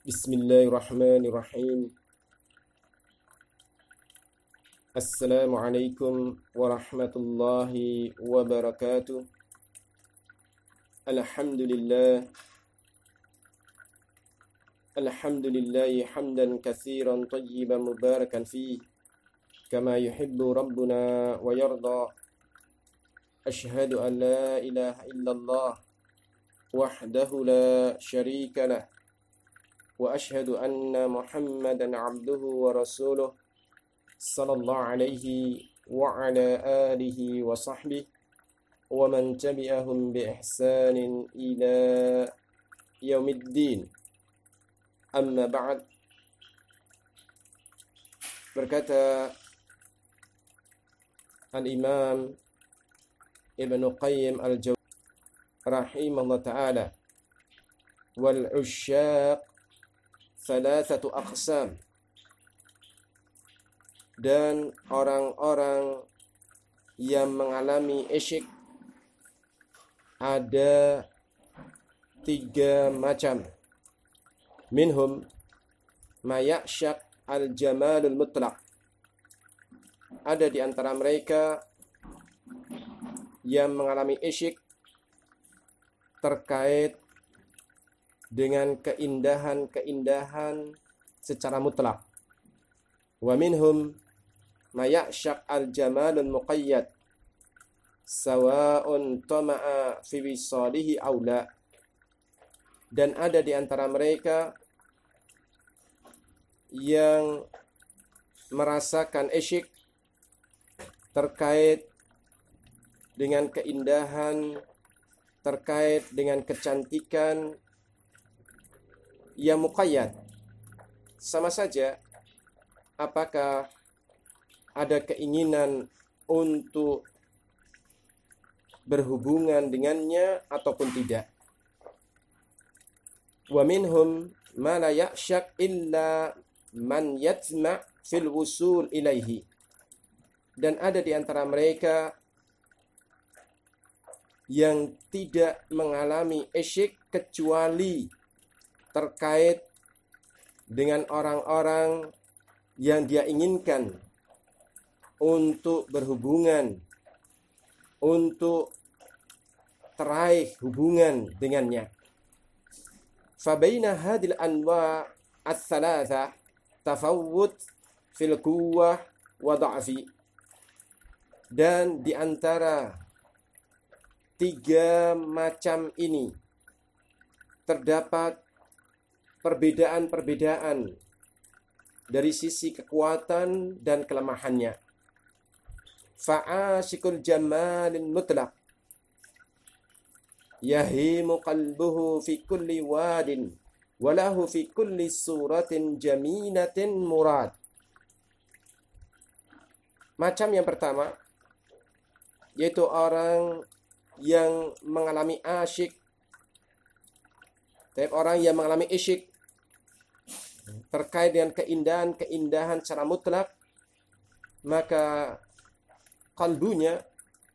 Bismillahirrahmanirrahim. Assalamualaikum warahmatullahi wabarakatuh. Alhamdulillahi hamdan katsiran tayyiban mubarakan fih kama yuhibbu rabbuna wa yarda. Ashhadu an la ilaha illallah wahdahu la syarika lah wa ashhadu anna Muhammadan abduhu wa rasuluh sallallahu alaihi wa ala alihi wa sahbihi wa man tabi'ahum bi ihsanin ila yaumiddin. Amma ba'd. Berkata Al-Imam Ibn Qayyim Al-Jawziyah rahimahullah ta'ala, wal usyaq thalathatu aqsam, dan orang-orang yang mengalami isyik ada 3 macam. Minhum ma ya'syaq al-jamalul mutlaq, ada di antara mereka yang mengalami isyik terkait dengan keindahan-keindahan secara mutlak. Wa minhum ma ya'syaq al-jamalul muqayyad sawa'un tama'a fi wisalihi aw la, dan ada di antara mereka yang merasakan isyik terkait dengan keindahan, terkait dengan kecantikan yang muqayyad. Sama saja apakah ada keinginan untuk berhubungan dengannya ataupun tidak. Wa minhum ma la ya'syaq illa man yatma' fil wusul ilaihi, dan ada di antara mereka yang tidak mengalami isyik kecuali terkait dengan orang-orang yang dia inginkan untuk berhubungan, untuk teraih hubungan dengannya. Fabaina hadil anwa' ats-tsalatsa tafawut fil quwwah wa dha'fi, dan di antara 3 macam ini terdapat perbedaan-perbedaan dari sisi kekuatan dan kelemahannya. Fa'asikul jamalin mutlaq yahimu qalbuhu fi kulli wadin walahu fi kulli suratin jaminatin murad. Macam yang pertama yaitu orang yang mengalami asyik, orang yang mengalami isyik terkait dengan keindahan-keindahan secara mutlak, maka kalbunya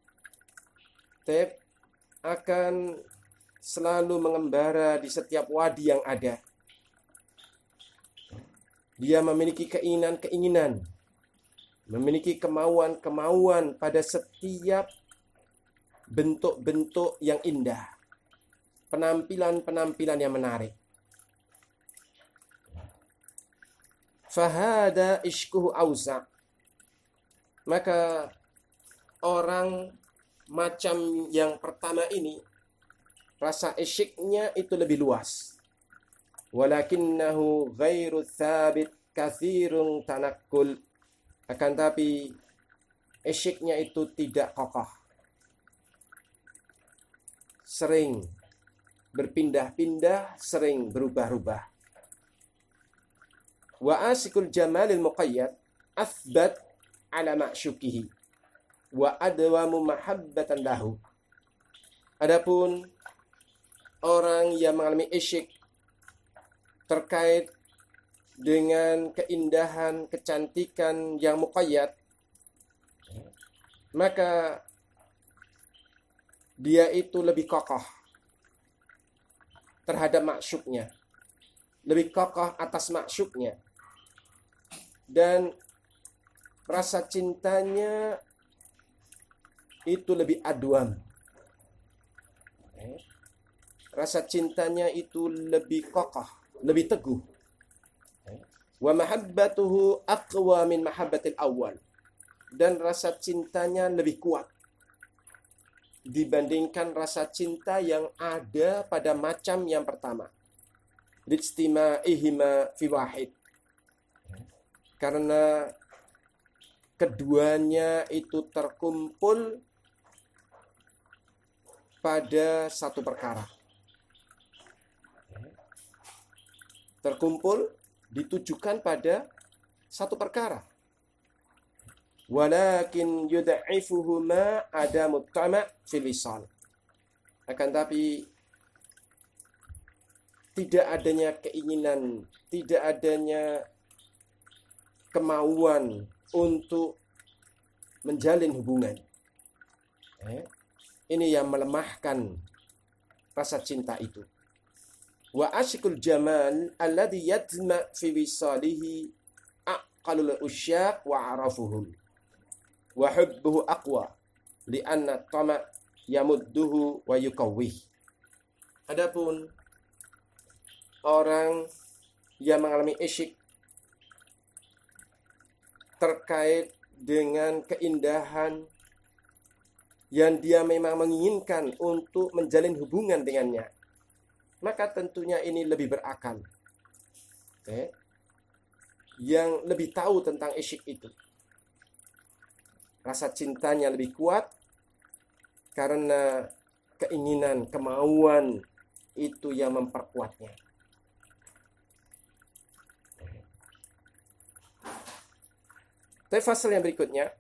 akan selalu mengembara di setiap wadi yang ada. Dia memiliki keinginan-keinginan, memiliki kemauan-kemauan pada setiap bentuk-bentuk yang indah, penampilan-penampilan yang menarik. Fahada ishkuhu auza, maka orang macam yang pertama ini rasa isyiknya itu lebih luas. Walakinnahu ghairu thabit katsirun tanakkul, akan tapi isyiknya itu tidak kokoh, sering berpindah-pindah, sering berubah-ubah. Wa asikul jamalil muqayyad athbat ala ma'syukihi wa adwamu mahabbatan lahu. Adapun orang yang mengalami isyik terkait dengan keindahan, kecantikan yang muqayyad, maka dia itu lebih kokoh terhadap maksudnya. lebih kokoh atas maksudnya, dan rasa cintanya itu lebih adwam. Rasa cintanya itu lebih kokoh, lebih teguh. Wa mahabbatuhu aqwa min mahabbatil awal. Dan rasa cintanya lebih kuat dibandingkan rasa cinta yang ada pada macam yang pertama. Lijtima'ihima fi wahid. Karena keduanya itu terkumpul pada satu perkara. Terkumpul ditujukan pada satu perkara. Walakin yudha'ifuhuma adamu tama' fil wisal. Akan tapi tidak adanya keinginan, tidak adanya kemauan untuk menjalin hubungan. Ini yang melemahkan rasa cinta itu. Wa asyikul jamal alladhi yadma fi wisalihi aqalul usyaq wa arafuhum. Wa hubbuhu aqwa li'anna tama' yamudduhu wa yukawwih. Adapun orang yang mengalami isyik terkait dengan keindahan yang dia memang menginginkan untuk menjalin hubungan dengannya, maka tentunya ini lebih berakal. Yang lebih tahu tentang isyik itu. Rasa cintanya lebih kuat karena keinginan, kemauan itu yang memperkuatnya. Tapi fasal yang berikutnya,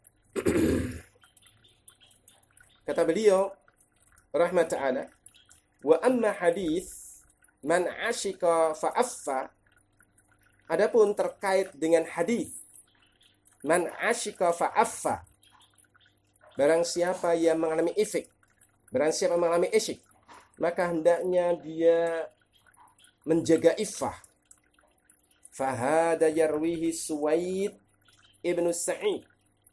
kata beliau rahmat ta'ala, wa amma hadis man asyika fa'affa. Adapun terkait dengan hadis man asyika fa'affa, barang siapa yang mengalami ifik, barang siapa mengalami isyik, maka hendaknya dia menjaga iffah. Fahada yarwihi Suwaid ibnu Sa'id.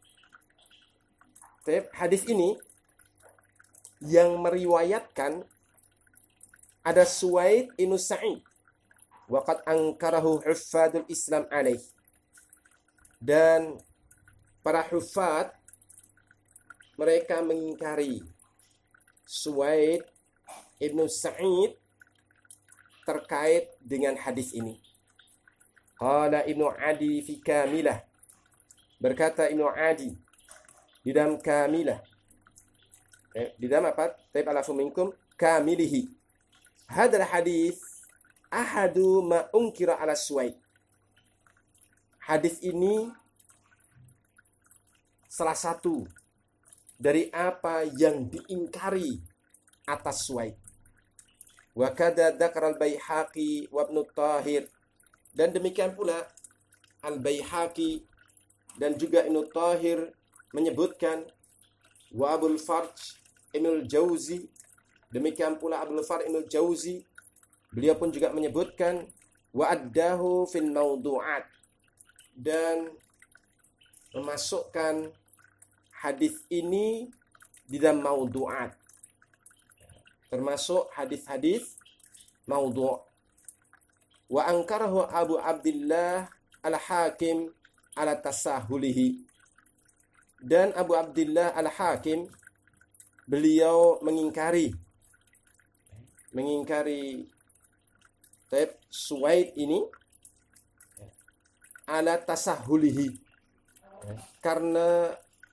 Hadis ini yang meriwayatkan ada Suwaid ibnu Sa'id. Waqad ankarahu huffadul Islam alaih. Dan para huffad mereka mengingkari Suwaid ibnu Sa'id terkait dengan hadis ini. Qala Ibnu Adi fi Kamilah. Berkata Ibnu Adi di dalam Kamilah. Di dalam apa? Taib alafu minkum kamilihi. Hadal hadis ahadu ma unkira ala Suwaid. Hadis ini salah satu dari apa yang diingkari atas Suwaid. Wa kada dzakara al-Baihaqi wa Ibnu Thahir. Dan demikian pula Al-Baihaqi dan juga Ibnu Thahir menyebutkan, wa Abul Farj Ibnul Jauzi, demikian pula Abul Farj Ibnul Jauzi, beliau pun juga menyebutkan wa addahu fil mawdu'at, dan memasukkan hadis ini di dalam mawdu'at, termasuk hadis-hadis mawdu'. Wa ankarahu Abu Abdillah Al-Hakim ala tasahulihi. Dan Abu Abdillah Al-Hakim beliau mengingkari Suwaid ini ala tasahulihi, karena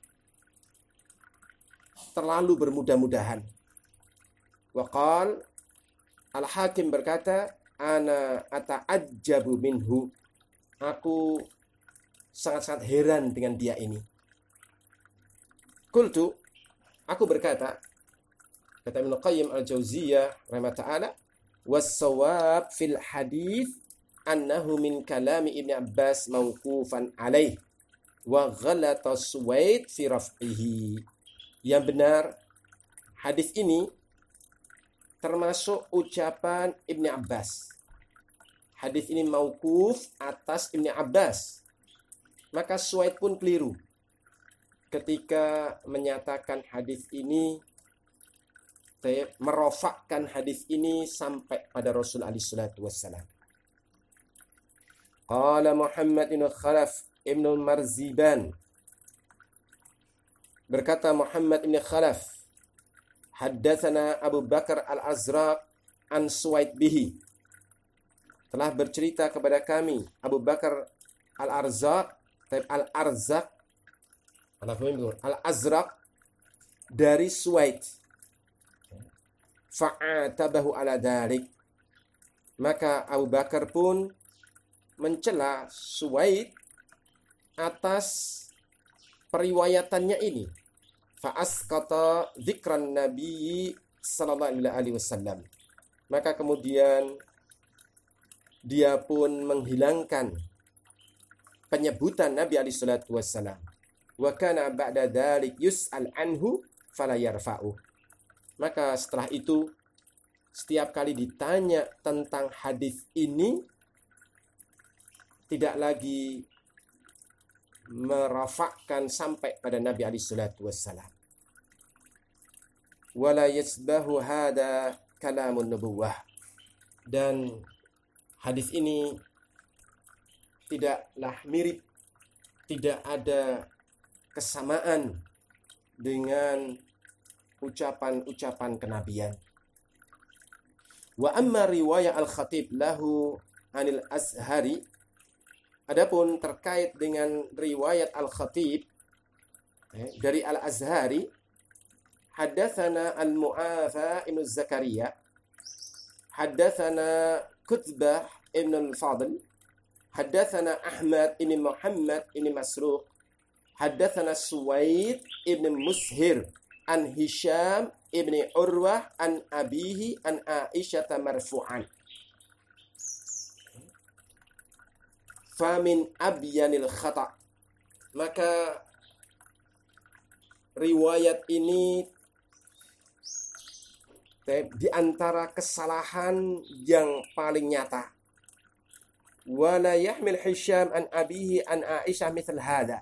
terlalu bermudah-mudahan. Waqal Al-Hakim berkata, ana ata'ajjabu minhu. Aku sangat-sangat heran dengan dia ini. Qultu, aku berkata, kata Ibnu Qayyim Al-Jauziyah rahimahullah ta'ala, was-shawab fil hadis annahu min kalami Ibnu Abbas mauqufan alaih wa ghalata Suwaid fi raf'ihi. Yang benar, hadis ini termasuk ucapan Ibnu Abbas. hadis ini mauquf atas Ibnu Abbas. Maka Suwaid pun keliru ketika menyatakan hadis ini, merofakkan hadis ini sampai pada Rasul alaihi salatu wassalam. Qala Muhammad bin Khalaf ibn Marziban, berkata Muhammad bin Khalaf, haddatsana Abu Bakar al-Azraq an Suwaid bihi, telah bercerita kepada kami Abu Bakar al-Arzaq al-Azraq dari Suwaid. Fa'atabahu ala dhalik, maka Abu Bakar pun mencela Suwaid atas periwayatannya ini. Fa'asqata dzikran Nabi sallallahu alaihi wasallam, maka kemudian dia pun menghilangkan penyebutan Nabi alaihi salatu wasallam. Wa kana ba'da dzalik yus'al anhu fala yarfa'u, maka setelah itu setiap kali ditanya tentang hadis ini tidak lagi merafakkan sampai pada Nabi alaihi salatu wassalam. Wala yasbahu hada kalamun nubuwah, dan hadis ini tidaklah mirip, tidak ada kesamaan dengan ucapan-ucapan kenabian. Wa amma riwayat al-Khatib lahu anil Azhari, adapun terkait dengan riwayat al-Khatib dari al-Azhari, haddatsana al-Mu'afa ibn Zakaria, haddatsana Kutbah ibn al-Fadl, haddatsana Ahmad ibn Muhammad ibn Masruq, haddatsana Suwaid ibn Mushir an Hisham ibn Urwah an abihi an Aisyah marfu'an. Famin abyanil khata', maka riwayat ini di antara kesalahan yang paling nyata. Wala yahmil Hisham an abihi an Aisyah mithl hada.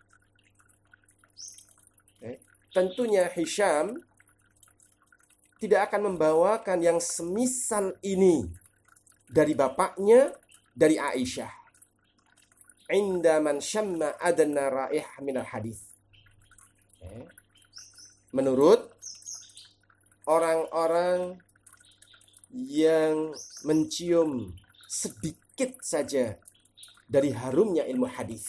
Tentunya Hisham tidak akan membawakan yang semisal ini dari bapaknya, dari Aisyah. Inda man syamma adna raih minal hadis. Menurut orang-orang yang mencium sedikit saja dari harumnya ilmu hadis.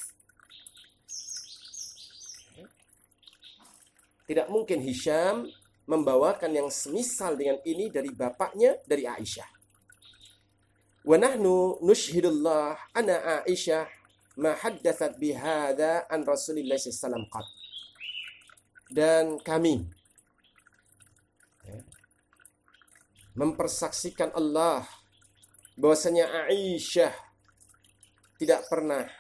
Tidak mungkin Hisham membawakan yang semisal dengan ini dari bapaknya, dari Aisyah. Wa nahnu nushhidullah anna Aisyah ma haddatsat bihadza an Rasulillah sallallahu alaihi wasallam qat. Dan kami mempersaksikan Allah bahwasanya Aisyah tidak pernah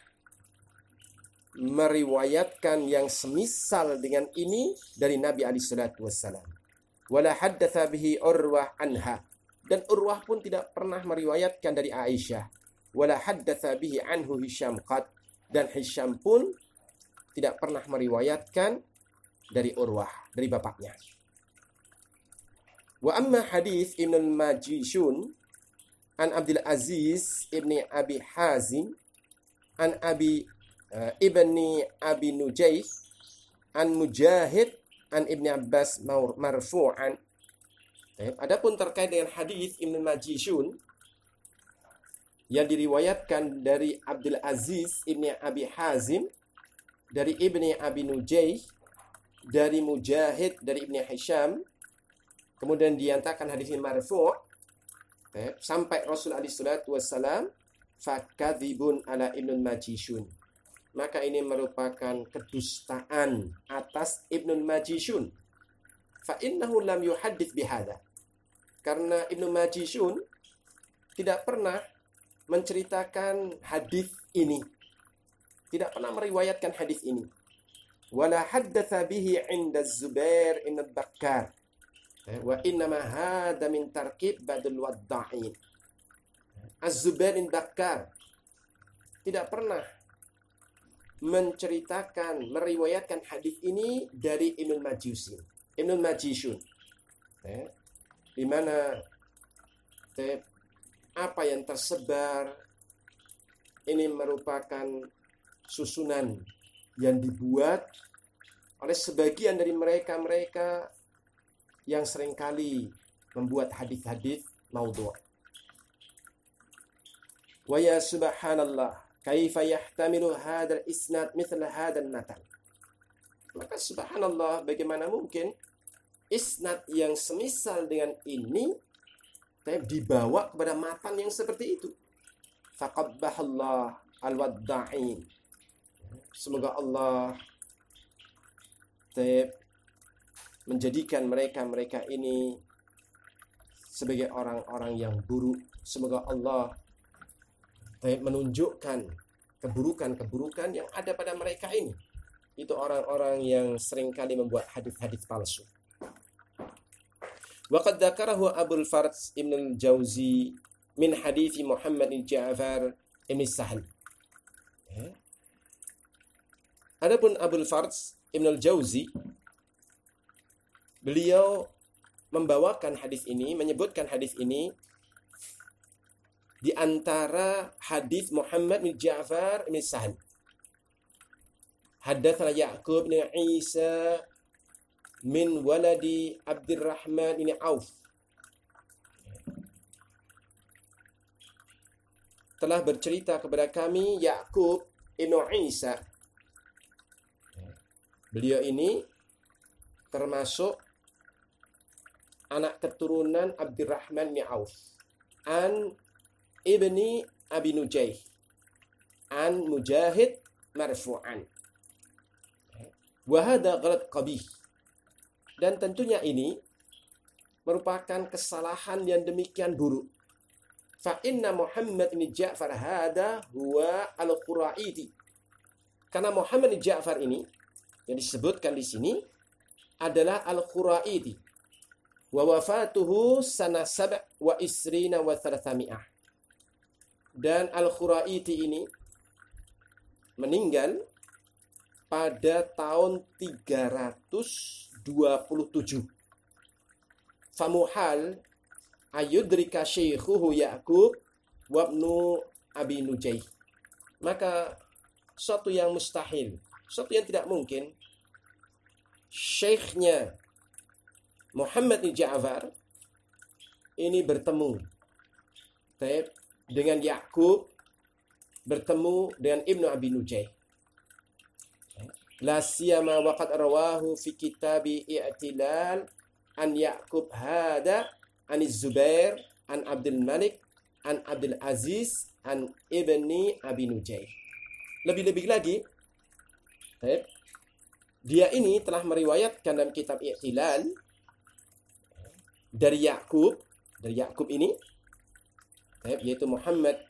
meriwayatkan yang semisal dengan ini dari Nabi alaihi salatu wassalam. Wala haddatsa bihi Urwah anha, dan Urwah pun tidak pernah meriwayatkan dari Aisyah. Wala haddatsa bihi anhu Hisham qad, dan Hisham pun tidak pernah meriwayatkan dari Urwah, dari bapaknya. Wa amma hadis Ibnu al-Majishun an Abdul Aziz ibni Abi Hazim an Ibni Abi Nujayh an Mujahid an Ibni Abbas marfu'an. Adapun terkait dengan hadis Ibnu Majishun yang diriwayatkan dari Abdul Aziz Ibni Abi Hazim, dari Ibni Abi Nujayh, dari Mujahid, dari Ibni Hisham, kemudian dinyatakan hadis ini marfu' sampai Rasul alaihi salatu wassalam, fakadzibun ala Ibnu Majishun, maka ini merupakan kedustaan atas Ibnu Majishun. Fa innahu lam yuhaddits bihadza, karena Ibnu Majishun tidak pernah menceritakan hadis ini, tidak pernah meriwayatkan hadis ini. Wala haddatsa bihi 'inda Zubair ibn Bakkar, wa innama hadza min tarkib badul wadda'in. Az-Zubair bin Bakkar tidak pernah menceritakan, meriwayatkan hadis ini dari Ibnul Majishun. Di mana apa yang tersebar ini merupakan susunan yang dibuat oleh sebagian dari mereka yang seringkali membuat hadis-hadis maudhu'. Wa ya subhanallah, kaifa yahtamilu hadzal isnad mithla hadzal matan. Maka subhanallah, bagaimana mungkin isnad yang semisal dengan ini dibawa kepada matan yang seperti itu. Faqabbahallah al-wadda'in. Semoga Allah menjadikan mereka ini sebagai orang-orang yang buruk. Semoga Allah menunjukkan keburukan-keburukan yang ada pada mereka ini. Itu orang-orang yang seringkali membuat hadis-hadis palsu. Waqad dzakarahu Abul Farj Ibn al-Jauzi min hadits Muhammad bin Ja'far bin Sahal. Adapun Abul Farj Ibn al-Jauzi, beliau membawakan hadis ini, menyebutkan hadis ini di antara hadis Muhammad bin Ja'far bin Sahal. Haddatsana Ya'qub bin Isa min waladi Abdurrahman bin Auf. Telah bercerita kepada kami Ya'qub bin Isa. Beliau ini termasuk anak keturunan Abdurrahman bin Auf. An ibni Abi Nujaih. An Mujahid marfu'an. Wa hadha ghalat qabih. Dan tentunya ini merupakan kesalahan yang demikian buruk. Fa inna Muhammad bin Ja'far hada huwa al-Quraiti. Karena Muhammad bin Ja'far ini yang disebutkan di sini adalah al-Quraiti. Wa wafatuhu sana sab' wa isrina wa thalathami'ah. Dan al-Quraiti ini meninggal pada tahun 327. Famuhal ayudrika syekhuhu Ya'qub wa ibnu Abi Nujaih. Maka suatu yang mustahil, suatu yang tidak mungkin, syekhnya Muhammad bin Ja'far ini bertemu dengan Ya'qub, bertemu dengan Ibnu Abi Nujaih. La siyama waqad rawahu fi kitabi i'tilal an Ya'qub hada an Zubair an Abdul Malik an Abdul Aziz an Ibni Abi Nujaih. Lebih-lebih lagi, dia ini telah meriwayatkan dalam kitab i'tilal dari Ya'qub ini, yaitu Muhammad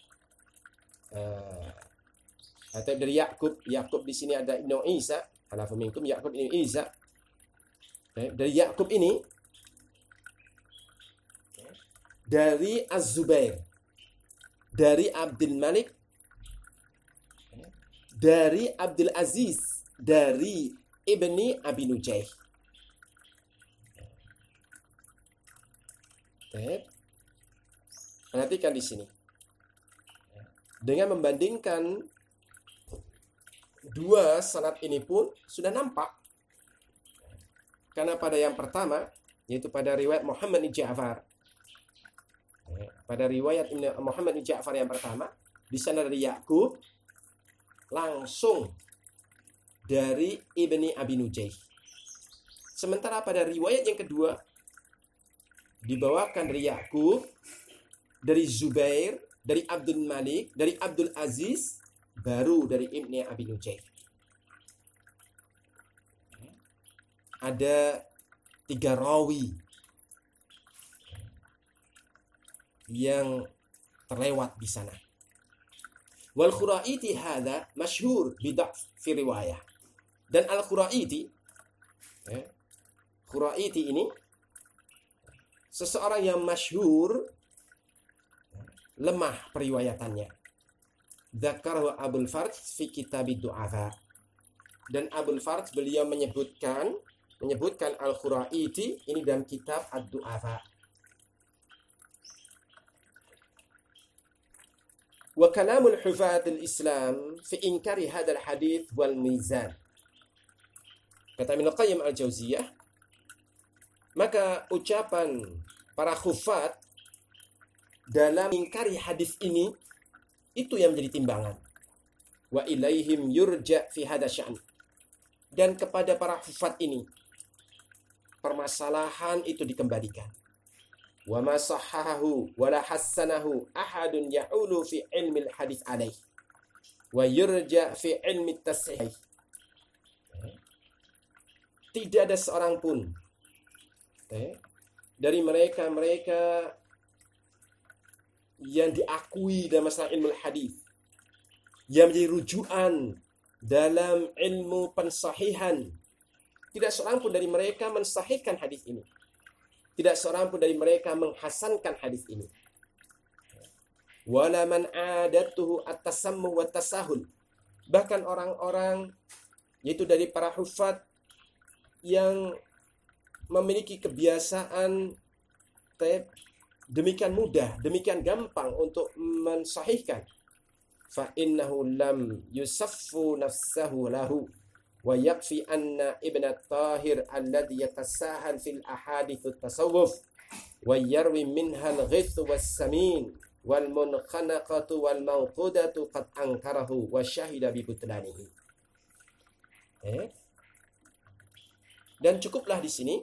dari Ya'qub di sini ada Ibnu Isa, halafu minkum Ya'qub Ibnu Isa. Dari Ya'qub ini dari Az-Zubair, dari Abdul Malik, dari Abdul Aziz, dari Ibni Abi Nujaih. Perhatikan di sini. Dengan membandingkan dua sanad ini pun sudah nampak. Karena pada yang pertama, yaitu pada riwayat Muhammad bin Ja'far. Pada riwayat Muhammad bin Ja'far yang pertama, di sana dari Ya'qub, langsung dari Ibni Abi Nujaih. Sementara pada riwayat yang kedua, dibawakan dari Ya'qub, dari Zubair, dari Abdul Malik, dari Abdul Aziz, baru dari Ibni Abi Nujaih. Ada 3 rawi yang terlewat di sana. Wal Quraiti hadza masyhur bid'ah fi riwayah. Dan Al-Quraiti, Quraiti ini seseorang yang masyhur lemah periwayatannya. Dzakarahu Abul Farj fi kitab Du'afa. Dan Abul Farj beliau menyebutkan Al-Khuraiti ini dalam kitab Ad-Du'afa. Wa kalamul hufatul Islam fi inkari hadzal hadits wal mizan. Kata Ibnu Qayyim al-Jauziyah, maka ucapan para khufat dalam ingkari hadis ini itu yang menjadi timbangan. Wa ilaihim yurja fi hadza sya'n. Dan kepada para khufat ini permasalahan itu dikembalikan. Wa ma sahhahu wa la hassanahu ahadun ya'ulu fi ilmi al-hadis alaih wa yurja fi ilmi at-tasihih. Tidak ada seorang pun dari mereka yang diakui dalam masalah ilmu hadis, yang menjadi rujukan dalam ilmu pensahihan. Tidak seorang pun dari mereka mensahihkan hadis ini. Tidak seorang pun dari mereka menghasankan hadis ini. Wala man adatuhu at-tasammu wa tasahul. Bahkan orang-orang yaitu dari para hufat yang memiliki kebiasaan demikian mudah, demikian gampang untuk mensahihkan. Fa innahu lam yusaffu nafsahu lahu wa yakfi anna Ibn Tahir alladhi yatasahal fil ahadits at-tasawuf wa yarwi minha al-ghith was-samin wal munqanaqatu wal mawqudatu qad ankarahu wa syahida bi butlanihi. Dan cukuplah di sini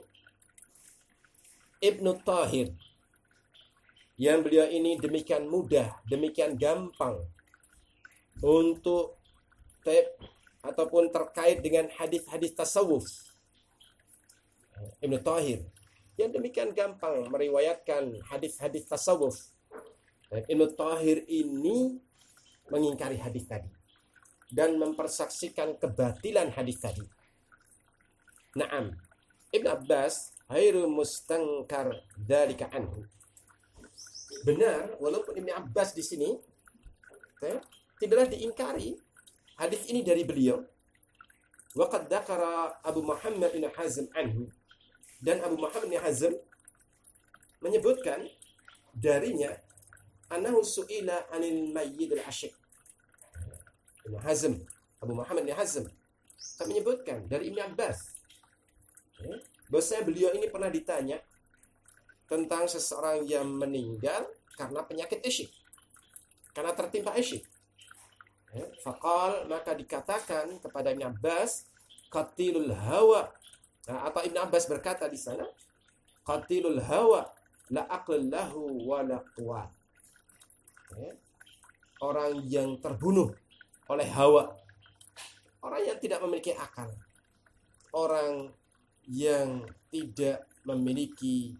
Ibn Tahir yang beliau ini demikian mudah, demikian gampang untuk ataupun terkait dengan hadis-hadis tasawuf. Ibn Tahir yang demikian gampang meriwayatkan hadis-hadis tasawuf. Ibn Tahir ini mengingkari hadis tadi dan mempersaksikan kebatilan hadis tadi. Naam, Ibn Abbas ghairu mustankar dzalika anhu. Benar, walaupun Ibn Abbas di sini tidaklah diingkari hadis ini dari beliau. Waqad dzakara Abu Muhammad bin Hazm anhu. Dan Abu Muhammad bin Hazm menyebutkan darinya annahu su'ila 'anil mayyit al-ashiq. Ibn Hazm, Abu Muhammad bin Hazm menyebutkan dari Ibn Abbas bahwasanya beliau ini pernah ditanya tentang seseorang yang meninggal karena penyakit isyik, karena tertimpa isyik. Faqal, maka dikatakan kepada Ibn Abbas, qatilul hawa. Atau Ibn Abbas berkata di sana, qatilul hawa la aql lahu wa la quwwat. Orang yang terbunuh oleh hawa, orang yang tidak memiliki akal, orang yang tidak memiliki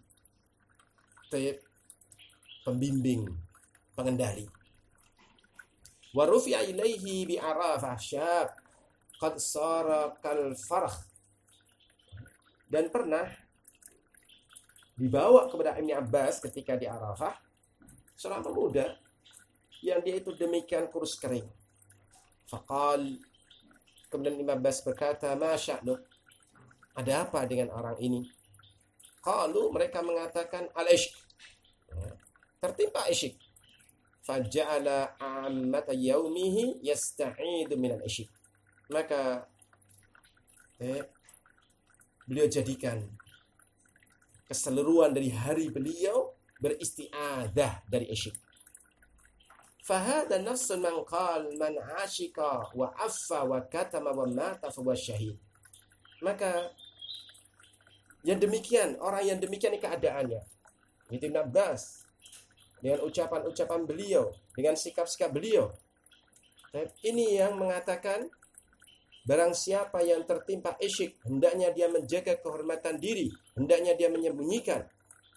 pembimbing, pengendali. Wa rufi'a ilaihi bi arafah syab qad sara kal farh. Dan pernah dibawa kepada Ibn Abbas ketika di Arafah seorang pemuda yang dia itu demikian kurus kering. Faqal, kemudian Ibn Abbas berkata, ma sya'nu, ada apa dengan orang ini? Qalu, mereka mengatakan al-ishq, tertimpa isyik. Faja'ala ammata yaumihi yasta'idu minal isyik. Maka beliau jadikan keseluruhan dari hari beliau beristi'adah dari isyik. Fahada nafsun man qal man ashika wa affa wa katama wa mata fa huwa syahid. Maka yang demikian, orang yang demikian ini keadaannya. Itu Ibn Abbas dengan ucapan-ucapan beliau, dengan sikap-sikap beliau. Ini yang mengatakan barang siapa yang tertimpa isyik, hendaknya dia menjaga kehormatan diri, hendaknya dia menyembunyikan.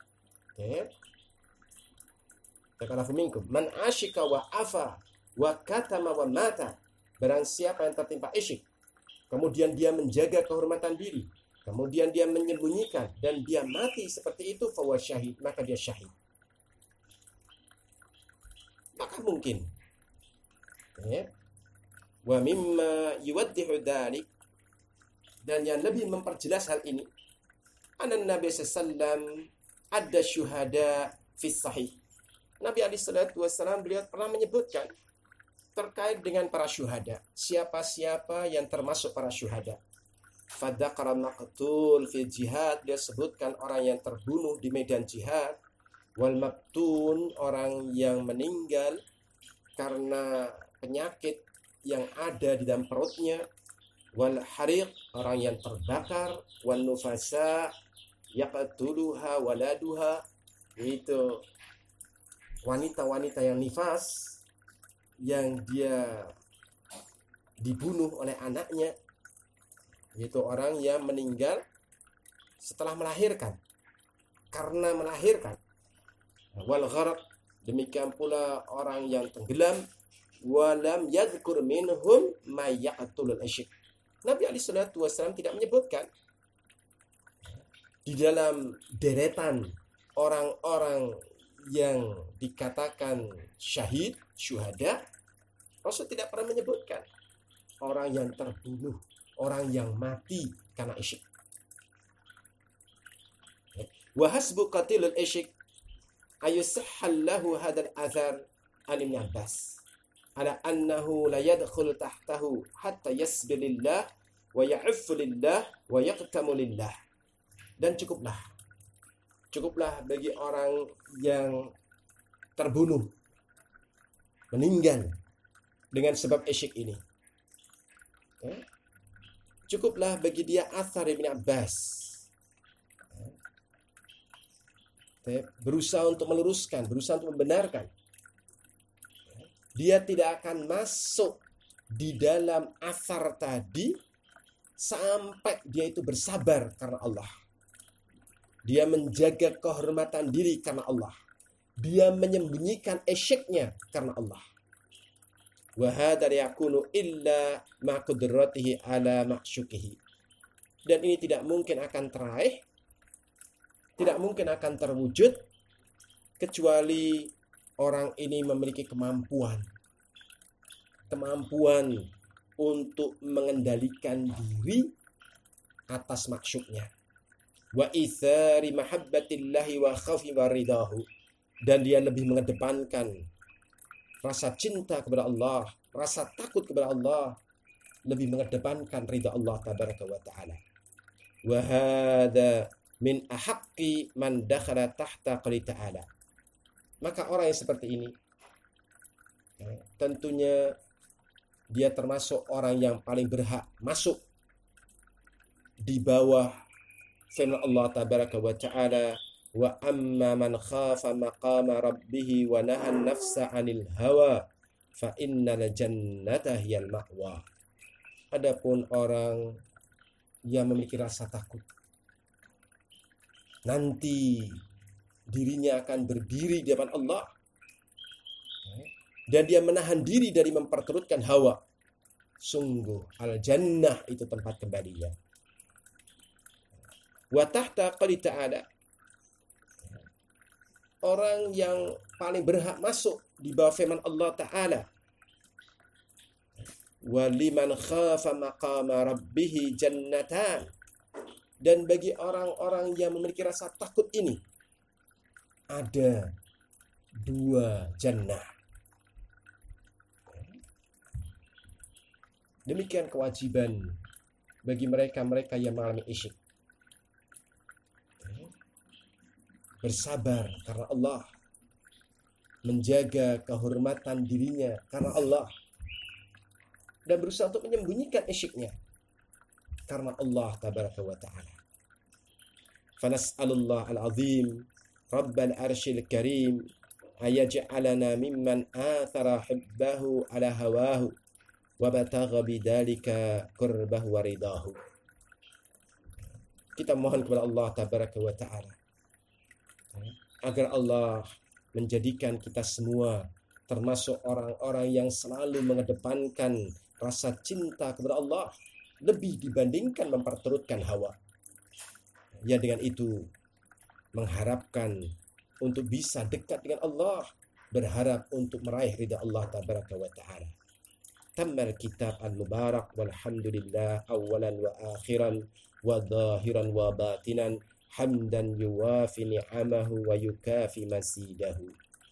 Takalafu minkum man asyika wa afa wa katama wa mata. Barang siapa yang tertimpa isyik, kemudian dia menjaga kehormatan diri, kemudian dia menyembunyikan dan dia mati seperti itu, fa huwa syahid, maka dia syahid. maka mungkin. Ya. Wa mimma yuwaddihu dzalik, dan yang lebih memperjelas hal ini, anna Nabi sallallahu ada syuhada fi sahih. Nabi alaihi salatu wasallam beliau pernah menyebutkan terkait dengan para syuhada, siapa-siapa yang termasuk para syuhada. Fadzakara maqtul fi jihad, dia sebutkan orang yang terbunuh di medan jihad, wal mabtun, orang yang meninggal karena penyakit yang ada di dalam perutnya, wal hariq, orang yang terbakar, wan nufasa yaqtuluha waladuha, itu wanita-wanita yang nifas, yang dia dibunuh oleh anaknya, yaitu orang yang meninggal setelah melahirkan, karena melahirkan. Wal gharq, demikian pula orang yang tenggelam. Walam yadhkur minhum may yaqtulul asyik. Nabi alaihi salatu wasallam tidak menyebutkan di dalam deretan orang-orang yang dikatakan syahid, syuhada, Rasul tidak pernah menyebutkan orang yang terbunuh, orang yang mati karena isyik. Wa hasbu qatilul isyik ayusahhal lahu hadzal athar an Ibn Abbas ala annahu la yadkhul tahtahu hatta yasbi lillah wa ya'uffu lillah wa yaqtamu lillah. Dan cukuplah bagi orang yang terbunuh, meninggal dengan sebab isyik ini, cukuplah bagi dia athar Ibn Abbas, berusaha untuk meluruskan, berusaha untuk membenarkan. Dia tidak akan masuk di dalam athar tadi sampai dia itu bersabar karena Allah. Dia menjaga kehormatan diri karena Allah. Dia menyembunyikan isyiknya karena Allah. Wa hadza yakunu illa ma qudratihi ala ma'syukihi. Dan ini tidak mungkin akan teraih, tidak mungkin akan terwujud kecuali orang ini memiliki kemampuan untuk mengendalikan diri atas maksudnya. Wa itsari mahabbatillahi wa khaufi waridahu, dan dia lebih mengedepankan rasa cinta kepada Allah, rasa takut kepada Allah, lebih mengedepankan ridha Allah tabaraka wa taala. Wa hadza min ahaqqi man dakhala tahta qouli ta'ala. Maka orang yang seperti ini tentunya dia termasuk orang yang paling berhak masuk di bawah firman Allah tabaraka wa ta'ala, wa amma man khafa maqama rabbih wa nahan nafsa 'anil hawa fa innal jannata hiyal ma'wa. Adapun orang yang memiliki rasa takut, nanti dirinya akan berdiri di depan Allah, dan dia menahan diri dari memperturutkan hawa, sungguh al-jannah itu tempat kembalinya. Wa tahta qouli ta'ala, orang yang paling berhak masuk di bawah firman Allah Ta'ala, wa liman khafa maqama rabbih jannatan, dan bagi orang-orang yang memiliki rasa takut ini ada 2 jannah. Demikian kewajiban bagi mereka-mereka yang mengalami isyik. Bersabar karena Allah, menjaga kehormatan dirinya karena Allah, dan berusaha untuk menyembunyikan isyiknya karena Allah tabaraka wa ta'ala. Fanas'alullah al-azim Rabbal arshil karim ayaj'alana mimman athara hibbahu ala hawahu wa batagha bidzalika qurbahu wa ridahu. Kita mohon kepada Allah tabaraka wa ta'ala agar Allah menjadikan kita semua termasuk orang-orang yang selalu mengedepankan rasa cinta kepada Allah lebih dibandingkan memperturutkan hawa. Ya, dengan itu mengharapkan untuk bisa dekat dengan Allah, berharap untuk meraih ridha Allah tabaraka wa ta'ala. Tammal kitab al-mubarak walhamdulillah awalan wa akhiran wa zahiran wa batinan hamdan yuwafi ni'amahu wa yukafi masidahu.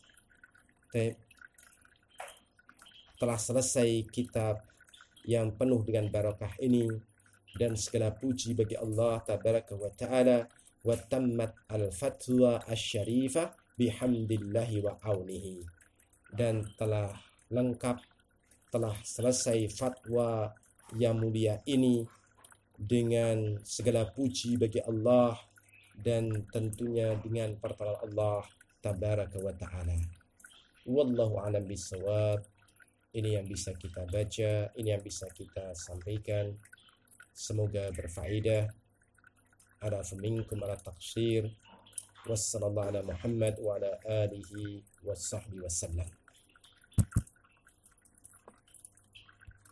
Telah selesai kitab yang penuh dengan barakah ini, dan segala puji bagi Allah tabaraka wa ta'ala. Wa tammat al-fatwa asy-syarifah bihamdillahi wa aunihi, dan telah lengkap, telah selesai fatwa yang mulia ini dengan segala puji bagi Allah dan tentunya dengan pertolongan Allah tabaraka wa ta'ala. Wallahu a'lam bissawab. Ini yang bisa kita baca, ini yang bisa kita sampaikan. Semoga berfaedah. Arafu minkum ala taqsir. Wassallallahu ala Muhammad wa ala alihi wa sahbihi wasallam.